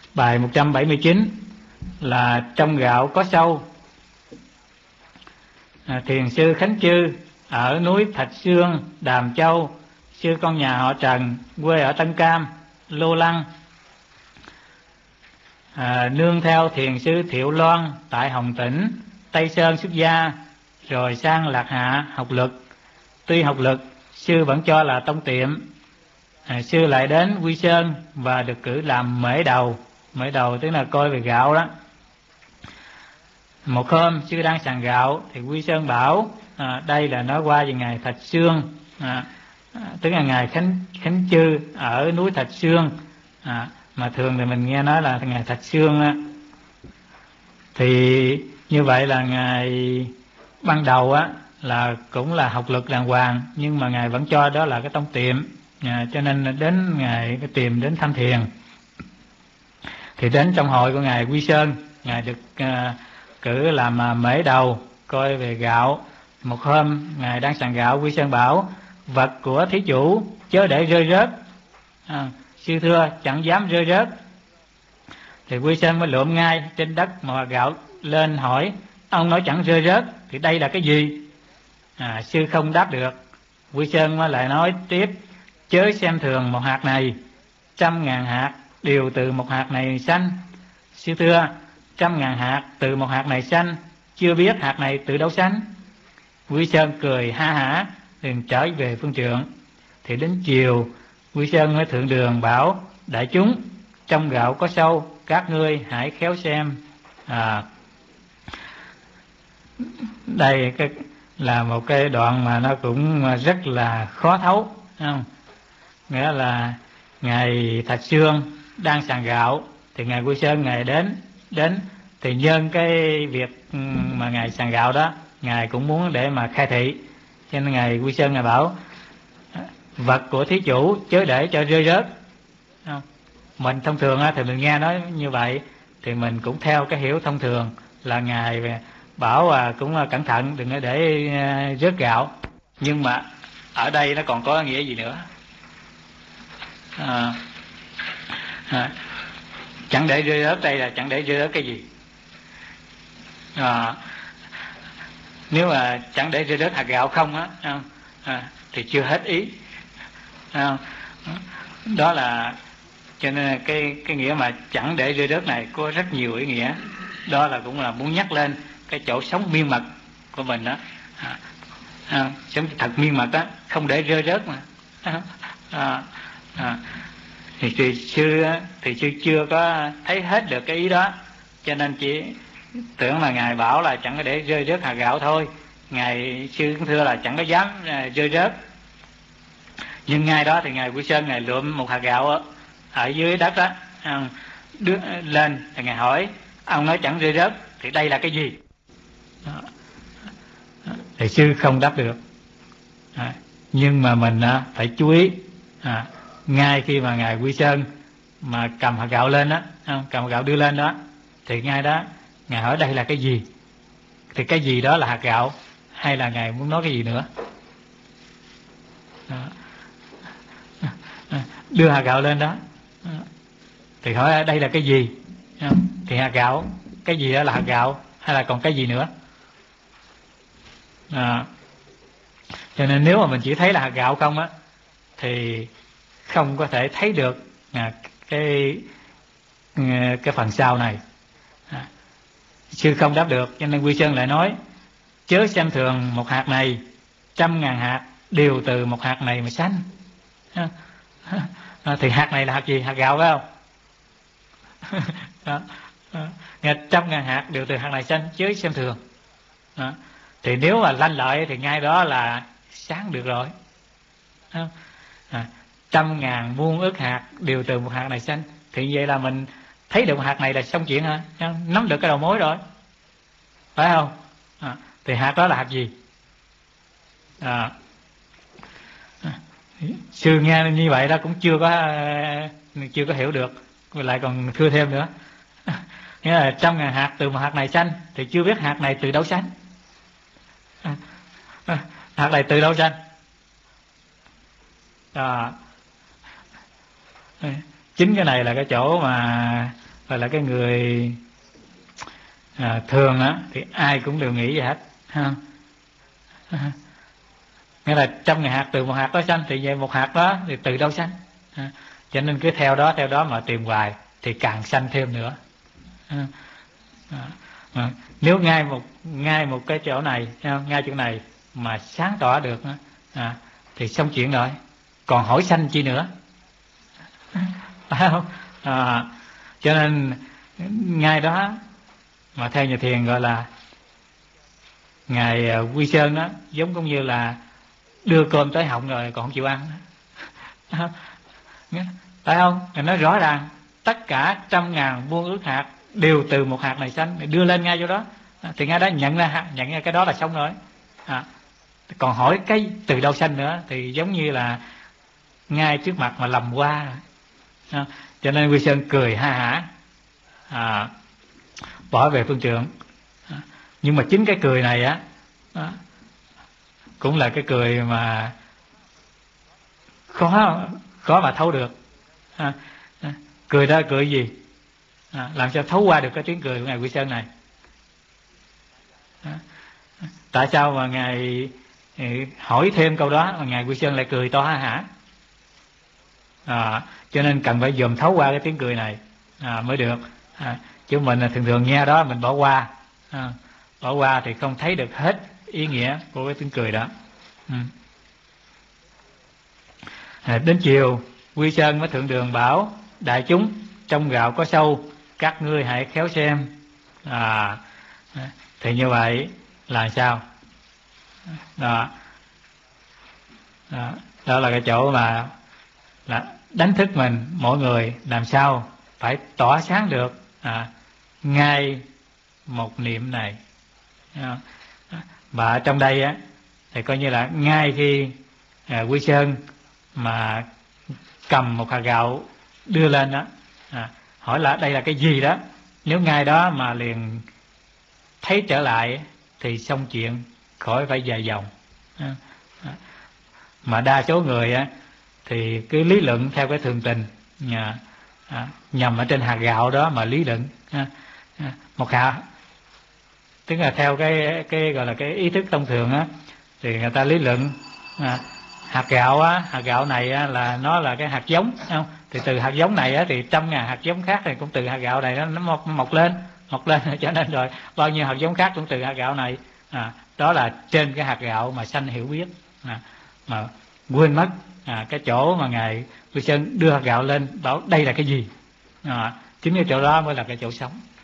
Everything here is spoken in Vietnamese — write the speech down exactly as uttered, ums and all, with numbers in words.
Bài một trăm bảy mươi chín là trong gạo có sâu. À, thiền sư Khánh Chư ở núi Thạch Sương, Đàm Châu, sư con nhà họ Trần, quê ở Tân Cam, Lô Lăng. À, nương theo thiền sư Thiệu Loan tại Hồng Tĩnh, Tây Sơn xuất gia, rồi sang Lạc Hạ học lực. Tuy học lực, sư vẫn cho là tông tiệm. À, sư lại đến Quy Sơn và được cử làm mễ đầu. Mễ đầu tức là coi về gạo đó. Một hôm sư đang sàng gạo thì Quy Sơn bảo à, đây là nói qua về ngài Thạch Sương, à, tức là ngài Khánh Khánh Chư ở núi Thạch Sương, à, mà thường thì mình nghe nói là ngài Thạch Sương á. Thì như vậy là ngài ban đầu á là cũng là học lực đàng hoàng, nhưng mà ngài vẫn cho đó là cái tông tiệm, à, cho nên đến ngài cái tìm đến thăm thiền. Thì đến trong hội của ngài Quy Sơn, ngài được à, cử làm à, mễ đầu coi về gạo. Một hôm ngài đang sàng gạo, Quy Sơn bảo vật của thí chủ chớ để rơi rớt. À, sư thưa chẳng dám rơi rớt. Thì Quy Sơn mới lượm ngay trên đất mà gạo lên hỏi ông nói chẳng rơi rớt thì đây là cái gì? À, sư không đáp được. Quy Sơn mới lại nói tiếp chớ xem thường một hạt này, trăm ngàn hạt đều từ một hạt này sanh. Sư thưa trăm ngàn hạt từ một hạt này sanh, chưa biết hạt này từ đâu sanh. Quy Sơn cười ha hả liền trở về phương trượng. Thì đến chiều Quy Sơn mới thượng đường bảo đại chúng trong gạo có sâu, các ngươi hãy khéo xem. À, đây cái là một cái đoạn mà nó cũng rất là khó thấu, không? Nghĩa là ngài Thạch Sương đang sàng gạo thì ngài Quy Sơn ngài đến đến thì nhân cái việc mà ngài sàng gạo đó, ngài cũng muốn để mà khai thị, cho nên ngài Quy Sơn ngài bảo vật của thí chủ chớ để cho rơi rớt. Không? Mình thông thường thì mình nghe nói như vậy thì mình cũng theo cái hiểu thông thường là ngài bảo à, cũng cẩn thận đừng có để rớt gạo. Nhưng mà ở đây nó còn có nghĩa gì nữa? À, à, chẳng để rơi rớt đây là chẳng để rơi rớt cái gì? À, nếu mà chẳng để rơi rớt hạt gạo không á, à, thì chưa hết ý. À, đó là cho nên cái cái nghĩa mà chẳng để rơi rớt này có rất nhiều ý nghĩa. Đó là cũng là muốn nhắc lên cái chỗ sống miên mật của mình đó, à, à, sống thật miên mật đó, không để rơi rớt mà. À, à, à, thì, thì sư thì sư chưa có thấy hết được cái ý đó, cho nên chỉ tưởng là ngài bảo là chẳng có để rơi rớt hạt gạo thôi. Ngài sư cũng thưa là chẳng có dám rơi rớt. Nhưng ngay đó thì ngài Quy Sơn ngài lượm một hạt gạo ở dưới đất đó, à, đưa lên thì ngài hỏi ông nói chẳng rơi rớt thì đây là cái gì? Đó. Thì sư không đáp được, à, nhưng mà mình à, phải chú ý, à, ngay khi mà ngài Quy Sơn mà cầm hạt gạo lên đó, cầm hạt gạo đưa lên đó, thì ngay đó ngài hỏi đây là cái gì, thì cái gì đó là hạt gạo hay là ngài muốn nói cái gì nữa? Đó. Đưa hạt gạo lên đó thì hỏi đây là cái gì, thì hạt gạo, cái gì đó là hạt gạo hay là còn cái gì nữa? À, cho nên nếu mà mình chỉ thấy là hạt gạo không á thì không có thể thấy được à, cái cái phần sau này. À, sư không đáp được, cho nên Quy Sơn lại nói chớ xem thường một hạt này, trăm ngàn hạt đều từ một hạt này mà sanh. À, à, thì hạt này là hạt gì? Hạt gạo phải không? Đó. Nghe trăm ngàn hạt đều từ hạt này sanh, chớ xem thường. Đó. Thì nếu mà lanh lợi thì ngay đó là sáng được rồi. À, trăm ngàn muôn ức hạt đều từ một hạt này sanh, thì vậy là mình thấy được một hạt này là xong chuyện hả? Nắm được cái đầu mối rồi, phải không? À, thì hạt đó là hạt gì? À, sư nghe như vậy đó cũng chưa có chưa có hiểu được, lại còn thưa thêm nữa. Nghĩa là trăm ngàn hạt từ một hạt này sanh thì chưa biết hạt này từ đâu sanh. À, à, hạt này từ đâu sanh? À, chính cái này là cái chỗ mà gọi là cái người à, thường á thì ai cũng đều nghĩ vậy hết ha. Nghĩa là trăm ngàn hạt từ một hạt đó sanh, thì về một hạt đó thì từ đâu sanh? À, cho nên cứ theo đó theo đó mà tìm hoài thì càng sanh thêm nữa. À, à, à, nếu ngay một ngay một cái chỗ này, ngay chỗ này mà sáng tỏ được à, thì xong chuyện rồi, còn hỏi sanh chi nữa, phải không? À, cho nên ngay đó mà theo nhà thiền gọi là ngài Quy Sơn đó, giống cũng như là đưa cơm tới họng rồi còn không chịu ăn. Phải không? Ngài nói rõ ràng tất cả trăm ngàn muôn ước hạt đều từ một hạt này sanh, đưa lên ngay chỗ đó thì ngay đó nhận ra nhận ra cái đó là xong rồi. À, còn hỏi cái từ đâu sanh nữa thì giống như là ngay trước mặt mà lầm qua. À, cho nên Quy Sơn cười ha hả, à, bỏ về phương trượng. À, nhưng mà chính cái cười này á à, cũng là cái cười mà khó khó mà thấu được. À, à, cười đó cười gì? À, làm sao thấu qua được cái tiếng cười của ngài Quy Sơn này? À, tại sao mà ngài hỏi thêm câu đó mà ngài Quy Sơn lại cười to ha hả? À, cho nên cần phải dòm thấu qua cái tiếng cười này à, mới được. À, chứ mình thường thường nghe đó mình bỏ qua, à, bỏ qua thì không thấy được hết ý nghĩa của cái tiếng cười đó. Ừ. À, đến chiều Quy Sơn mới thượng đường bảo đại chúng trong gạo có sâu, các ngươi hãy khéo xem. À, thì như vậy là sao? Đó, đó, đó là cái chỗ mà là đánh thức mình mỗi người làm sao phải tỏa sáng được à, ngay một niệm này. Và trong đây á thì coi như là ngay khi à, Quy Sơn mà cầm một hạt gạo đưa lên đó à, hỏi là đây là cái gì đó, nếu ngay đó mà liền thấy trở lại thì xong chuyện, khỏi phải dài dòng. À, à, mà đa số người á thì cứ lý luận theo cái thường tình à, à, nhằm ở trên hạt gạo đó mà lý luận. À, à, một hạt tức là theo cái cái gọi là cái ý thức thông thường á thì người ta lý luận à, hạt gạo á, hạt gạo này á, là nó là cái hạt giống, không? Thì từ hạt giống này á, thì trăm ngàn hạt giống khác thì cũng từ hạt gạo này nó, nó mọc, mọc lên mọc lên cho nên rồi bao nhiêu hạt giống khác cũng từ hạt gạo này. À, đó là trên cái hạt gạo mà sanh hiểu biết à, mà quên mất à, cái chỗ mà ngài Quy Sơn đưa hạt gạo lên bảo đây là cái gì. À, chính cái chỗ đó mới là cái chỗ sống.